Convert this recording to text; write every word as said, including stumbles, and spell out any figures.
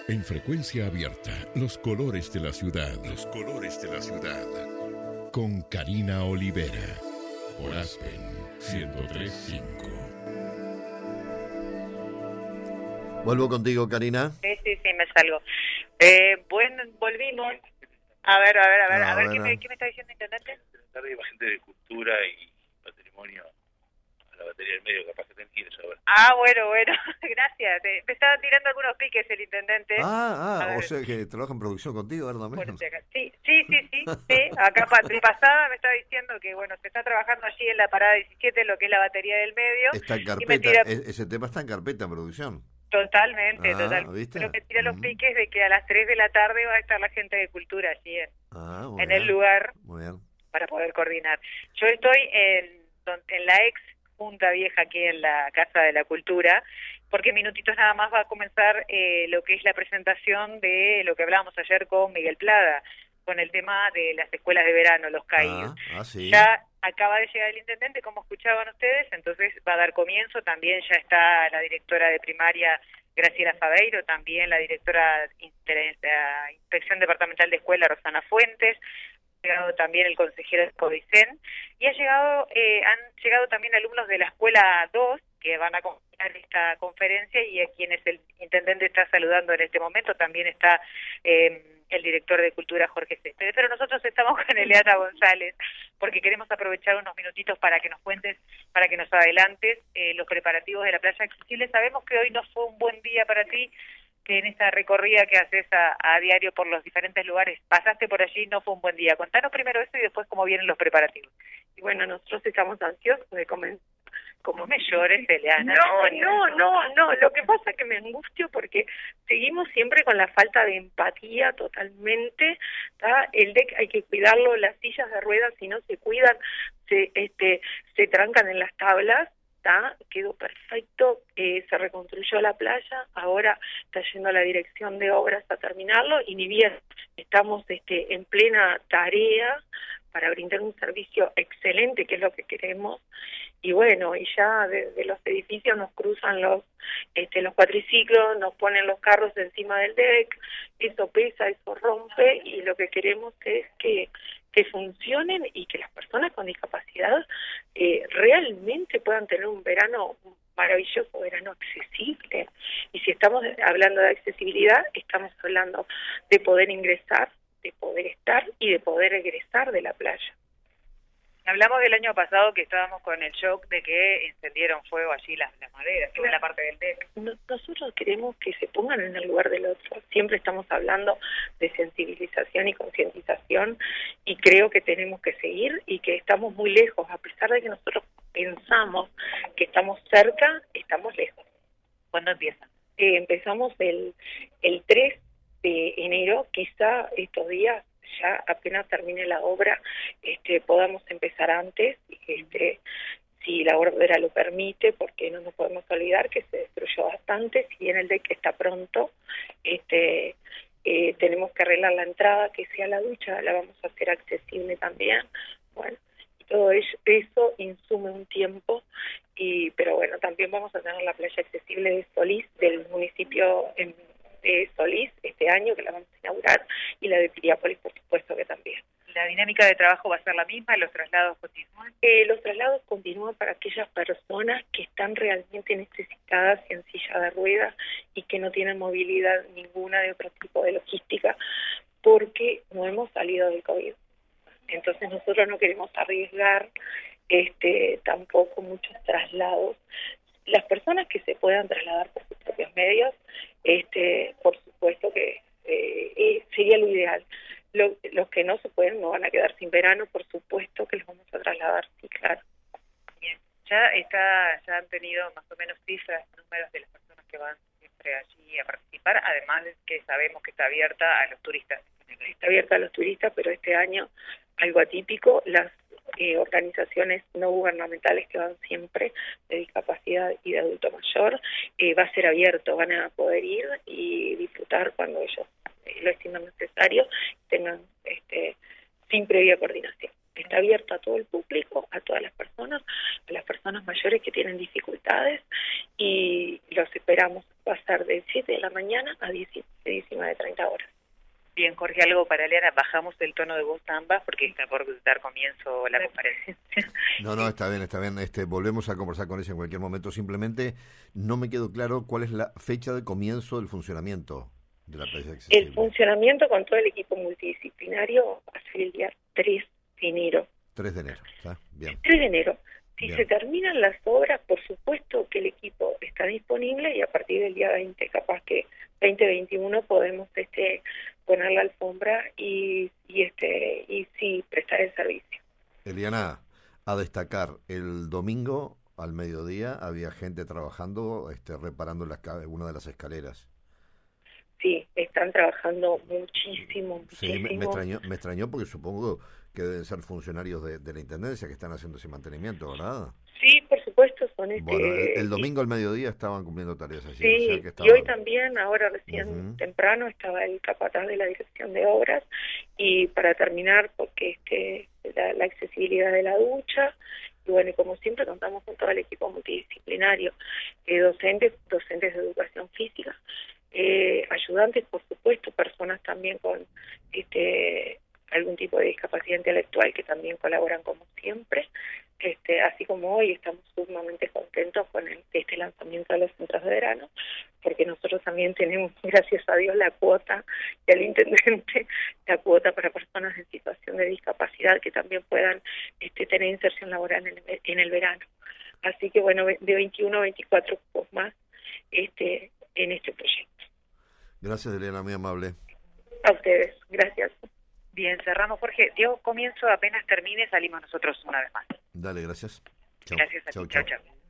En frecuencia abierta, los colores de la ciudad. Los colores de la ciudad. Con Karina Olivera. Por Aspen ciento tres punto cinco. Vuelvo contigo, Karina. Sí, sí, sí, me salgo. Eh, bueno, volvimos. A ver, a ver, a ver, No, a ver, bueno. ¿qué me, ¿qué me está diciendo, intendente? Tarde iba gente de cultura y patrimonio a la batería del medio, capaz que te entiendes ahora. Ah, bueno, bueno, gracias. Eh, me estaba tirando algunos piques el intendente. Ah, A ah, ver. o sea que trabaja en producción contigo, ¿verdad? Por si acaso. Sí, sí, sí, sí, sí. Acá pa- de pasada me estaba diciendo que, bueno, se está trabajando allí en la parada diecisiete, lo que es la batería del medio. Está en y me carpeta, tira... e- ese tema está en carpeta en producción. Totalmente, Ah, totalmente. ¿viste? Pero me tira los Mm. piques de que a las tres de la tarde va a estar la gente de cultura allí en, Ah, muy en bien. el lugar Muy bien. para poder coordinar. Yo estoy en, don- en la ex Junta Vieja aquí en la Casa de la Cultura, porque en minutitos nada más va a comenzar eh, lo que es la presentación de lo que hablábamos ayer con Miguel Plada, con el tema de las escuelas de verano, los C A I. Ah, ah, sí. Ya acaba de llegar el intendente, como escuchaban ustedes, entonces va a dar comienzo. También ya está la directora de primaria, Graciela Fabeiro, también la directora de la Inspección Departamental de Escuela, Rosana Fuentes, ha llegado también el consejero de Codicen, y ha llegado, eh, han llegado también alumnos de la Escuela dos, que van a acompañar esta conferencia, y a quienes el intendente está saludando en este momento. También está eh, el director de Cultura, Jorge Céspedes. Pero nosotros estamos con Eliana González, porque queremos aprovechar unos minutitos para que nos cuentes, para que nos adelantes eh, los preparativos de la playa accesible. Sabemos que hoy no fue un buen día para ti, que en esta recorrida que haces a, a diario por los diferentes lugares, pasaste por allí, no fue un buen día. Contanos primero eso y después cómo vienen los preparativos. Y bueno, nosotros estamos ansiosos de comenzar. Como me llores, Eliana. No, no, no, no, lo que pasa es que me angustio porque seguimos siempre con la falta de empatía totalmente, ¿tá? El deck hay que cuidarlo, las sillas de ruedas si no se cuidan, se este se trancan en las tablas, ¿tá? Quedó perfecto, eh, se reconstruyó la playa, ahora está yendo a la dirección de obras a terminarlo, y ni bien estamos este en plena tarea para brindar un servicio excelente, que es lo que queremos. Y bueno, y ya desde los edificios nos cruzan los este los cuatriciclos, nos ponen los carros encima del deck, eso pesa, eso rompe, y lo que queremos es que que funcionen y que las personas con discapacidad eh, realmente puedan tener un verano maravilloso, verano accesible. Y si estamos hablando de accesibilidad, estamos hablando de poder ingresar, de poder estar y de poder egresar de la playa. Hablamos del año pasado que estábamos con el shock de que encendieron fuego allí las, las maderas, en la parte del deck. Nosotros queremos que se pongan en el lugar del otro. Siempre estamos hablando de sensibilización y concientización, y creo que tenemos que seguir y que estamos muy lejos. A pesar de que nosotros pensamos que estamos cerca, estamos lejos. ¿Cuándo empieza? Eh, empezamos el, el tres de enero, quizá estos días, ya apenas termine la obra, este, podamos empezar antes, este, si la obra lo permite, porque no nos podemos olvidar que se destruyó bastante. Si bien el deck está pronto, este, eh, tenemos que arreglar la entrada, que sea la ducha, la vamos a hacer accesible también. Bueno, y todo eso, eso insume un tiempo, y pero bueno, también vamos a tener la playa accesible de Solís, del municipio en de Solís, este año, que la vamos a inaugurar, y la de Piriápolis, por supuesto, que también. ¿La dinámica de trabajo va a ser la misma? ¿Los traslados continúan? Eh, los traslados continúan para aquellas personas que están realmente necesitadas en silla de ruedas y que no tienen movilidad ninguna de otro tipo de logística, porque no hemos salido del COVID. Entonces nosotros no queremos arriesgar este tampoco muchos traslados. Las personas que se puedan trasladar por sus propios medios, este, por supuesto que eh, eh, sería lo ideal. Lo, los que no se pueden no van a quedar sin verano, por supuesto que los vamos a trasladar, sí, claro. Bien, ya está, ya han tenido más o menos cifras, números de las personas que van siempre allí a participar, además de que sabemos que está abierta a los turistas. Está abierta a los turistas, pero este año algo atípico, las Eh, organizaciones no gubernamentales que van siempre de discapacidad y de adulto mayor, eh, va a ser abierto, van a poder ir y disfrutar cuando ellos eh, lo estimen necesario, tengan este sin previa coordinación. Está abierto a todo el público, a todas las personas, a las personas mayores que tienen dificultades, y los esperamos va a ser de siete de la mañana a diecinueve treinta horas. Bien, Jorge, algo para Eliana, bajamos el tono de voz ambas porque está por dar comienzo la comparecencia. No, no, está bien, está bien. Este, volvemos a conversar con ella en cualquier momento. Simplemente no me quedó claro cuál es la fecha de comienzo del funcionamiento de la playa accesible. El funcionamiento con todo el equipo multidisciplinario va a ser el día tres de enero. tres de enero, ¿está? Bien. tres de enero. Si Bien. se terminan las obras, por supuesto que el equipo está disponible y a partir del día veinte, capaz que veinte veintiuno, podemos este poner la alfombra y, y este y sí prestar el servicio. Eliana, a destacar, el domingo al mediodía había gente trabajando, este, reparando las, una de las escaleras. Sí, están trabajando muchísimo, muchísimo. Sí, me, me extrañó, me extrañó porque supongo que deben ser funcionarios de, de la Intendencia que están haciendo ese mantenimiento, ¿verdad? Sí, por supuesto, son este... Bueno, el, el domingo al mediodía estaban cumpliendo tareas así. Sí, o sea que estaban... y hoy también, ahora recién Uh-huh. temprano, estaba el capataz de la Dirección de Obras, y para terminar, porque este la, la accesibilidad de la ducha, y bueno, y como siempre contamos con todo el equipo multidisciplinario, eh, docentes, docentes de educación física, eh, ayudantes, por supuesto, personas también con este algún tipo de discapacidad intelectual que también colaboran como siempre, este, así como hoy estamos sumamente contentos con el, este lanzamiento de los centros de verano, porque nosotros también tenemos, gracias a Dios, la cuota, y al intendente, la cuota para personas en situación de discapacidad que también puedan este, tener inserción laboral en el, en el verano. Así que bueno, de veintiuno a veinticuatro cupos más este, en este proyecto. Gracias, Eliana, muy amable. A ustedes, gracias. Bien, cerramos, Jorge. Dio comienzo, apenas termine, salimos nosotros una vez más. Dale, gracias. Chau. Gracias a ti. Chau, Chao, chau. chao.